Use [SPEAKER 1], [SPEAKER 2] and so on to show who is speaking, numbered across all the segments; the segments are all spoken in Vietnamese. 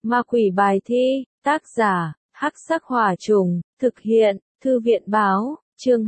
[SPEAKER 1] Ma quỷ bài thi, tác giả, Hắc Sắc Hỏa Trùng, thực hiện, Thư viện báo, chương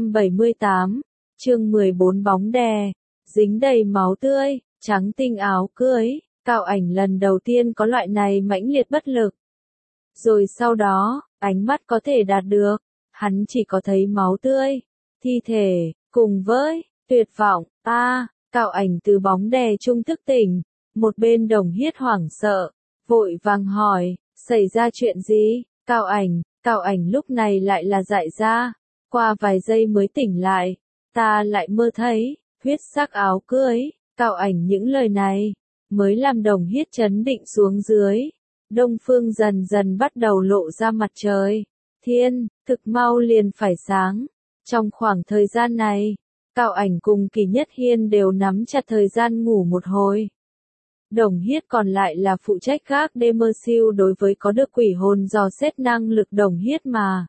[SPEAKER 1] 278, chương 14 bóng đè, dính đầy máu tươi, trắng tinh áo cưới, Cao Ảnh lần đầu tiên có loại này mãnh liệt bất lực. Rồi sau đó, ánh mắt có thể đạt được, hắn chỉ có thấy máu tươi, thi thể, cùng với, tuyệt vọng, Cao Ảnh từ bóng đè trung thức tỉnh, một bên Đồng Hiết hoảng sợ, vội vàng hỏi, xảy ra chuyện gì, Cao Ảnh lúc này lại là dại ra, qua vài giây mới tỉnh lại, ta lại mơ thấy, huyết sắc áo cưới, Cao Ảnh những lời này, mới làm Đồng Hiết chấn định xuống dưới, đông phương dần dần bắt đầu lộ ra mặt trời, thiên, thực mau liền phải sáng, trong khoảng thời gian này, Cao Ảnh cùng Kỳ Nhất Hiên đều nắm chặt thời gian ngủ một hồi. Đồng Hiết còn lại là phụ trách gác đêm mơ siêu đối với có được quỷ hồn dò xét năng lực Đồng Hiết mà.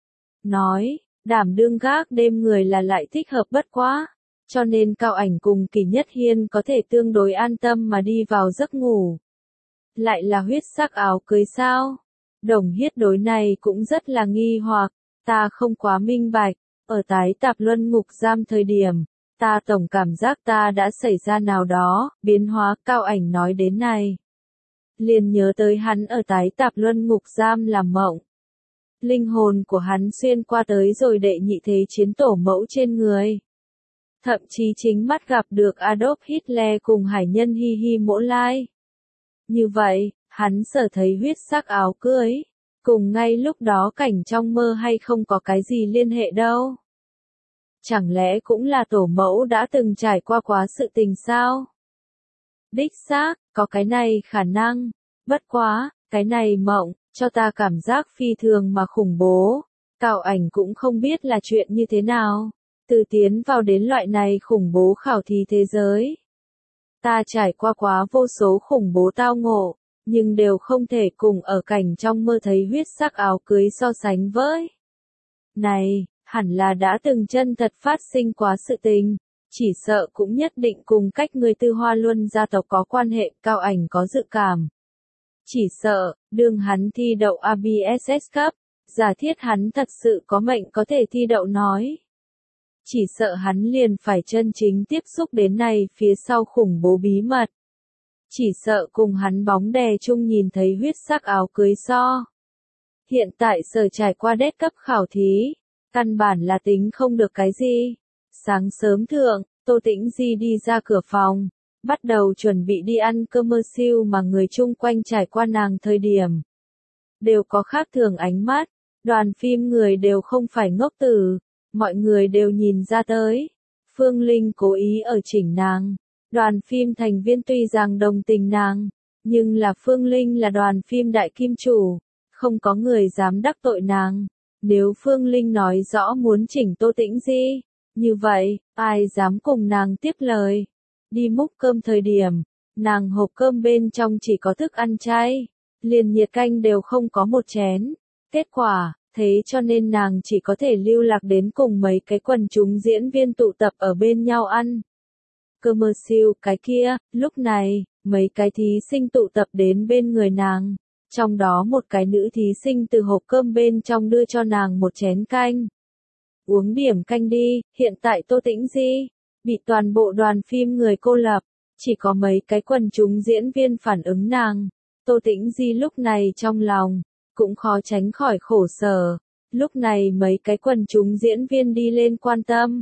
[SPEAKER 1] Nói, đảm đương gác đêm người là lại thích hợp bất quá, cho nên Cao Ảnh cùng Kỳ Nhất Hiên có thể tương đối an tâm mà đi vào giấc ngủ. Lại là huyết sắc áo cưới sao? Đồng Hiết đối này cũng rất là nghi hoặc, ta không quá minh bạch, ở tái tạp luân ngục giam thời điểm. Ta tổng cảm giác ta đã xảy ra nào đó, biến hóa. Cao Ảnh nói đến này. Liền nhớ tới hắn ở tái tạp luân ngục giam làm mộng. Linh hồn của hắn xuyên qua tới rồi đệ nhị thế chiến tổ mẫu trên người. Thậm chí chính mắt gặp được Adolf Hitler cùng hải nhân Hi Hi Mỗ Lai. Như vậy, hắn sở thấy huyết sắc áo cưới, cùng ngay lúc đó cảnh trong mơ hay không có cái gì liên hệ đâu. Chẳng lẽ cũng là tổ mẫu đã từng trải qua quá sự tình sao? Đích xác, có cái này khả năng. Bất quá, cái này mộng, cho ta cảm giác phi thường mà khủng bố. Cao Ảnh cũng không biết là chuyện như thế nào. Từ tiến vào đến loại này khủng bố khảo thí thế giới. Ta trải qua quá vô số khủng bố tao ngộ, nhưng đều không thể cùng ở cảnh trong mơ thấy huyết sắc áo cưới so sánh với. Này! Hẳn là đã từng chân thật phát sinh quá sự tình, chỉ sợ cũng nhất định cùng cách người Tư Hoa Luân gia tộc có quan hệ. Cao Ảnh có dự cảm. Chỉ sợ, đương hắn thi đậu ABSS cấp, giả thiết hắn thật sự có mệnh có thể thi đậu nói. Chỉ sợ hắn liền phải chân chính tiếp xúc đến này phía sau khủng bố bí mật. Chỉ sợ cùng hắn bóng đè chung nhìn thấy huyết sắc áo cưới so. Hiện tại sở trải qua đét cấp khảo thí. Căn bản là tính không được cái gì. Sáng sớm thượng, Tô Tĩnh Di đi ra cửa phòng, bắt đầu chuẩn bị đi ăn cơm mơ siêu mà người chung quanh trải qua nàng thời điểm. Đều có khác thường ánh mắt, đoàn phim người đều không phải ngốc tử, mọi người đều nhìn ra tới. Phương Linh cố ý ở chỉnh nàng, đoàn phim thành viên tuy rằng đồng tình nàng, nhưng là Phương Linh là đoàn phim đại kim chủ, không có người dám đắc tội nàng. Nếu Phương Linh nói rõ muốn chỉnh Tô Tĩnh Di, như vậy, ai dám cùng nàng tiếp lời. Đi múc cơm thời điểm, nàng hộp cơm bên trong chỉ có thức ăn chay, liền nhiệt canh đều không có một chén. Kết quả, thế cho nên nàng chỉ có thể lưu lạc đến cùng mấy cái quần chúng diễn viên tụ tập ở bên nhau ăn. Cơm mơ siêu cái kia, lúc này, mấy cái thí sinh tụ tập đến bên người nàng. Trong đó một cái nữ thí sinh từ hộp cơm bên trong đưa cho nàng một chén canh. Uống điểm canh đi, hiện tại Tô Tĩnh Di bị toàn bộ đoàn phim người cô lập, chỉ có mấy cái quần chúng diễn viên phản ứng nàng. Tô Tĩnh Di lúc này trong lòng, cũng khó tránh khỏi khổ sở. Lúc này mấy cái quần chúng diễn viên đi lên quan tâm.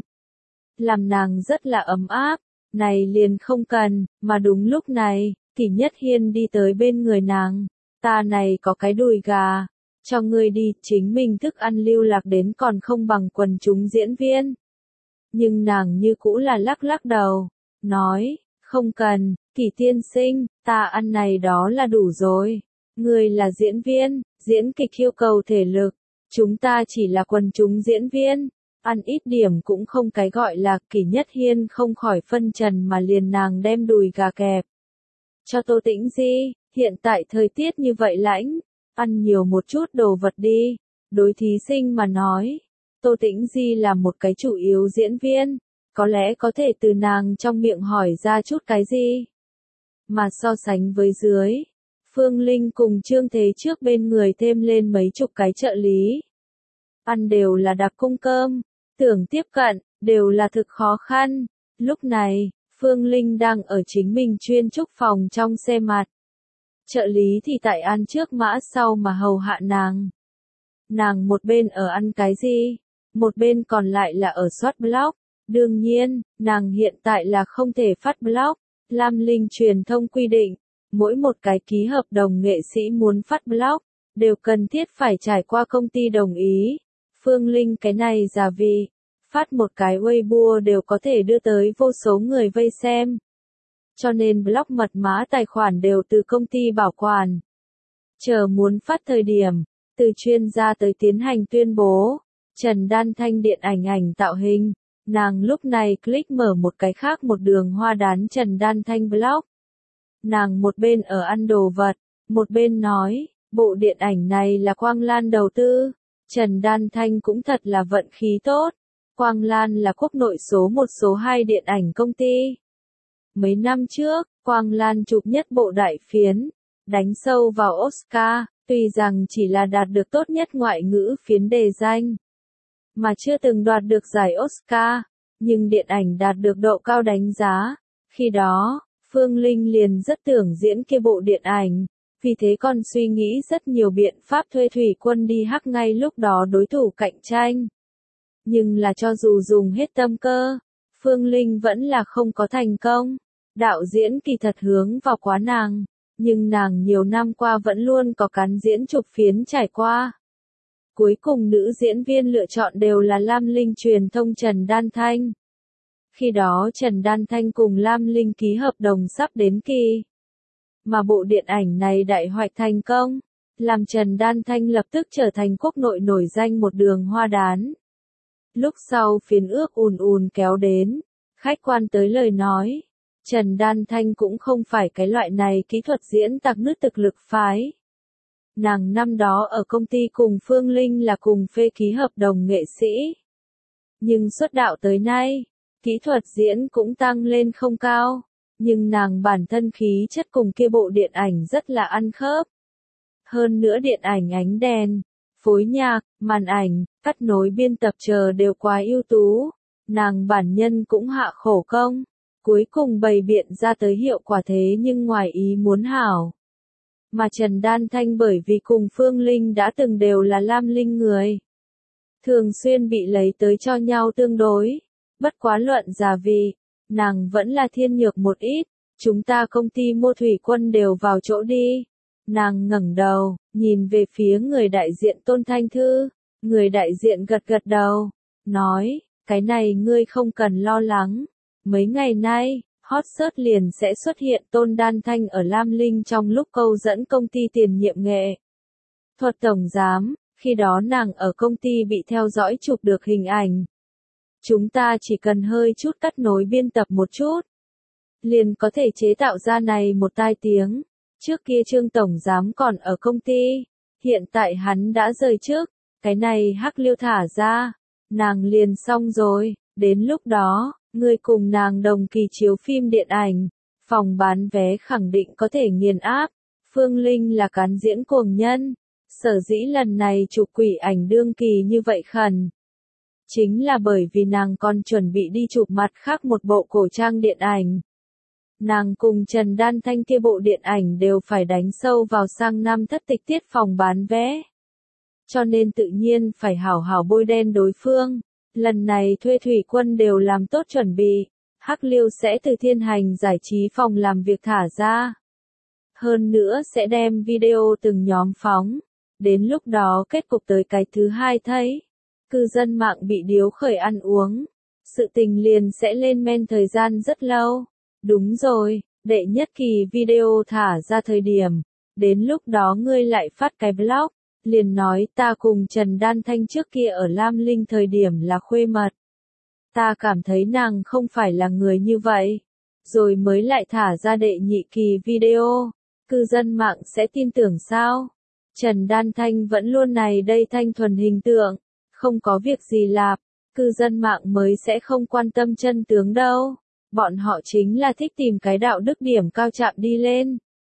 [SPEAKER 1] Làm nàng rất là ấm áp, này liền không cần, mà đúng lúc này, Kỳ Nhất Hiên đi tới bên người nàng. Ta này có cái đùi gà, cho ngươi đi, chính mình thức ăn lưu lạc đến còn không bằng quần chúng diễn viên. Nhưng nàng như cũ là lắc lắc đầu, nói, không cần, Kỳ tiên sinh, ta ăn này đó là đủ rồi. Ngươi là diễn viên, diễn kịch yêu cầu thể lực, chúng ta chỉ là quần chúng diễn viên, ăn ít điểm cũng không cái gọi là. Kỳ Nhất Hiên không khỏi phân trần mà liền nàng đem đùi gà kẹp. Cho Tô Tĩnh Di. Hiện tại thời tiết như vậy lạnh, ăn nhiều một chút đồ vật đi. Đối thí sinh mà nói, Tô Tĩnh Di là một cái chủ yếu diễn viên, có lẽ có thể từ nàng trong miệng hỏi ra chút cái gì. Mà so sánh với dưới, Phương Linh cùng Trương Thế trước bên người thêm lên mấy chục cái trợ lý. Ăn đều là đặc cung cơm, tưởng tiếp cận, đều là thực khó khăn. Lúc này, Phương Linh đang ở chính mình chuyên trúc phòng trong xe mặt. Trợ lý thì tại ăn trước mã sau mà hầu hạ nàng. Nàng một bên ở ăn cái gì, một bên còn lại là ở soát blog. Đương nhiên, nàng hiện tại là không thể phát blog. Lam Linh truyền thông quy định, mỗi một cái ký hợp đồng nghệ sĩ muốn phát blog, đều cần thiết phải trải qua công ty đồng ý. Phương Linh cái này giả vị, phát một cái Weibo đều có thể đưa tới vô số người vây xem. Cho nên blog mật mã tài khoản đều từ công ty bảo quản. Chờ muốn phát thời điểm, từ chuyên gia tới tiến hành tuyên bố. Trần Đan Thanh điện ảnh tạo hình. Nàng lúc này click mở một cái khác một đường hoa đán Trần Đan Thanh blog. Nàng một bên ở ăn đồ vật, một bên nói, bộ điện ảnh này là Quang Lan đầu tư. Trần Đan Thanh cũng thật là vận khí tốt. Quang Lan là quốc nội số 1 số 2 điện ảnh công ty. Mấy năm trước, Quang Lan chụp nhất bộ đại phiến, đánh sâu vào Oscar, tuy rằng chỉ là đạt được tốt nhất ngoại ngữ phiến đề danh, mà chưa từng đoạt được giải Oscar, nhưng điện ảnh đạt được độ cao đánh giá. Khi đó, Phương Linh liền rất tưởng diễn kia bộ điện ảnh, vì thế còn suy nghĩ rất nhiều biện pháp thuê thủy quân đi hắc ngay lúc đó đối thủ cạnh tranh. Nhưng là cho dù dùng hết tâm cơ, Phương Linh vẫn là không có thành công. Đạo diễn kỳ thật hướng vào quá nàng, nhưng nàng nhiều năm qua vẫn luôn có cán diễn chụp phiến trải qua. Cuối cùng nữ diễn viên lựa chọn đều là Lam Linh truyền thông Trần Đan Thanh. Khi đó Trần Đan Thanh cùng Lam Linh ký hợp đồng sắp đến kỳ. Mà bộ điện ảnh này đại hoạch thành công, làm Trần Đan Thanh lập tức trở thành quốc nội nổi danh một đường hoa đán. Lúc sau phiến ước ùn ùn kéo đến, khách quan tới lời nói, Trần Đan Thanh cũng không phải cái loại này kỹ thuật diễn tặc nứt thực lực phái. Nàng năm đó ở công ty cùng Phương Linh là cùng phê ký hợp đồng nghệ sĩ. Nhưng xuất đạo tới nay, kỹ thuật diễn cũng tăng lên không cao, nhưng nàng bản thân khí chất cùng kia bộ điện ảnh rất là ăn khớp. Hơn nữa điện ảnh ánh đèn, phối nhạc, màn ảnh, cắt nối biên tập chờ đều quá ưu tú, nàng bản nhân cũng hạ khổ công, cuối cùng bày biện ra tới hiệu quả thế nhưng ngoài ý muốn hảo. Mà Trần Đan Thanh bởi vì cùng Phương Linh đã từng đều là Lam Linh người, thường xuyên bị lấy tới cho nhau tương đối, bất quá luận giả vì, nàng vẫn là thiên nhược một ít, chúng ta công ty mua thủy quân đều vào chỗ đi. Nàng ngẩng đầu, nhìn về phía người đại diện Tôn Thanh Thư, người đại diện gật gật đầu, nói, cái này ngươi không cần lo lắng, mấy ngày nay, hot search liền sẽ xuất hiện Tôn Đan Thanh ở Lam Linh trong lúc câu dẫn công ty tiền nhiệm nghệ thuật tổng giám, khi đó nàng ở công ty bị theo dõi chụp được hình ảnh. Chúng ta chỉ cần hơi chút cắt nối biên tập một chút, liền có thể chế tạo ra này một tai tiếng. Trước kia Trương tổng giám còn ở công ty, hiện tại hắn đã rời trước, cái này hắc liêu thả ra, nàng liền xong rồi, đến lúc đó, người cùng nàng đồng kỳ chiếu phim điện ảnh, phòng bán vé khẳng định có thể nghiền áp. Phương Linh là cán diễn cuồng nhân, sở dĩ lần này chụp quỷ ảnh đương kỳ như vậy khẩn. Chính là bởi vì nàng còn chuẩn bị đi chụp mặt khác một bộ cổ trang điện ảnh. Nàng cùng Trần Đan Thanh kia bộ điện ảnh đều phải đánh sâu vào sang năm thất tịch tiết phòng bán vé. Cho nên tự nhiên phải hảo hảo bôi đen đối phương. Lần này thuê thủy quân đều làm tốt chuẩn bị. Hắc Liêu sẽ từ Thiên Hành giải trí phòng làm việc thả ra. Hơn nữa sẽ đem video từng nhóm phóng. Đến lúc đó kết cục tới cái thứ hai thấy. Cư dân mạng bị điếu khởi ăn uống. Sự tình liền sẽ lên men thời gian rất lâu. Đúng rồi, đệ nhất kỳ video thả ra thời điểm. Đến lúc đó ngươi lại phát cái blog. Liền nói ta cùng Trần Đan Thanh trước kia ở Lam Linh thời điểm là khuê mật. Ta cảm thấy nàng không phải là người như vậy. Rồi mới lại thả ra đệ nhị kỳ video. Cư dân mạng sẽ tin tưởng sao? Trần Đan Thanh vẫn luôn này đây thanh thuần hình tượng. Không có việc gì lạp. Cư dân mạng mới sẽ không quan tâm chân tướng đâu. Bọn họ chính là thích tìm cái đạo đức điểm cao chạm đi lên.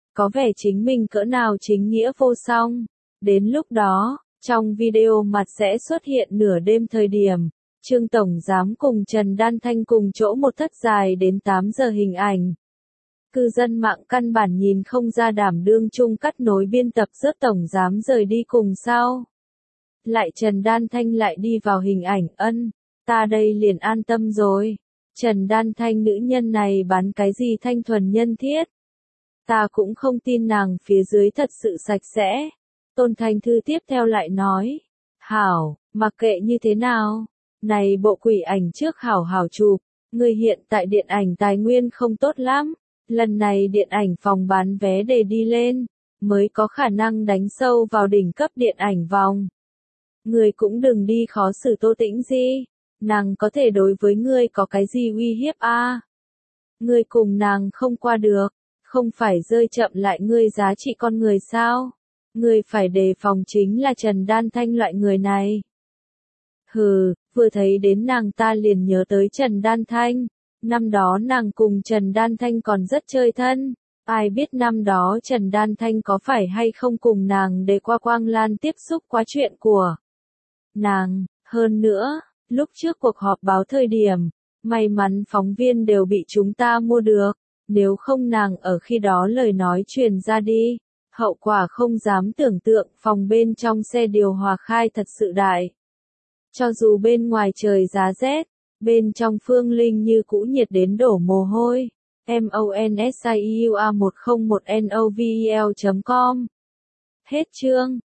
[SPEAKER 1] có vẻ chính mình cỡ nào chính nghĩa vô song. Đến lúc đó, trong video mặt sẽ xuất hiện nửa đêm thời điểm, Trương Tổng Giám cùng Trần Đan Thanh cùng chỗ một thất dài đến 8 giờ hình ảnh. Cư dân mạng căn bản nhìn không ra đảm đương chung cắt nối biên tập rớt Tổng Giám rời đi cùng sao. Lại Trần Đan Thanh lại đi vào hình ảnh ta đây liền an tâm rồi. Trần Đan Thanh nữ nhân này bán cái gì thanh thuần nhân thiết. Ta cũng không tin nàng phía dưới thật sự sạch sẽ. Tôn Thanh Thư tiếp theo lại nói. Hảo, mặc kệ như thế nào. Này bộ quỷ ảnh trước hảo hảo chụp. Người hiện tại điện ảnh tài nguyên không tốt lắm. Lần này điện ảnh phòng bán vé để đi lên. Mới có khả năng đánh sâu vào đỉnh cấp điện ảnh vòng. Người cũng đừng đi khó xử Tô Tĩnh Di. Nàng có thể đối với ngươi có cái gì uy hiếp a? Ngươi cùng nàng không qua được. Không phải rơi chậm lại ngươi giá trị con người sao? Ngươi phải đề phòng chính là Trần Đan Thanh loại người này. Hừ, vừa thấy đến nàng ta liền nhớ tới Trần Đan Thanh. Năm đó nàng cùng Trần Đan Thanh còn rất chơi thân. Ai biết năm đó Trần Đan Thanh có phải hay không cùng nàng để qua Quang Lan tiếp xúc qua chuyện của nàng. Hơn nữa, lúc trước cuộc họp báo thời điểm, may mắn phóng viên đều bị chúng ta mua được. Nếu không nàng ở khi đó lời nói truyền ra đi, hậu quả không dám tưởng tượng. Phòng bên trong xe điều hòa khai thật sự đại. Cho dù bên ngoài trời giá rét, bên trong Phương Linh như cũ nhiệt đến đổ mồ hôi. MONSIUA101NOVEL.com. Hết chương.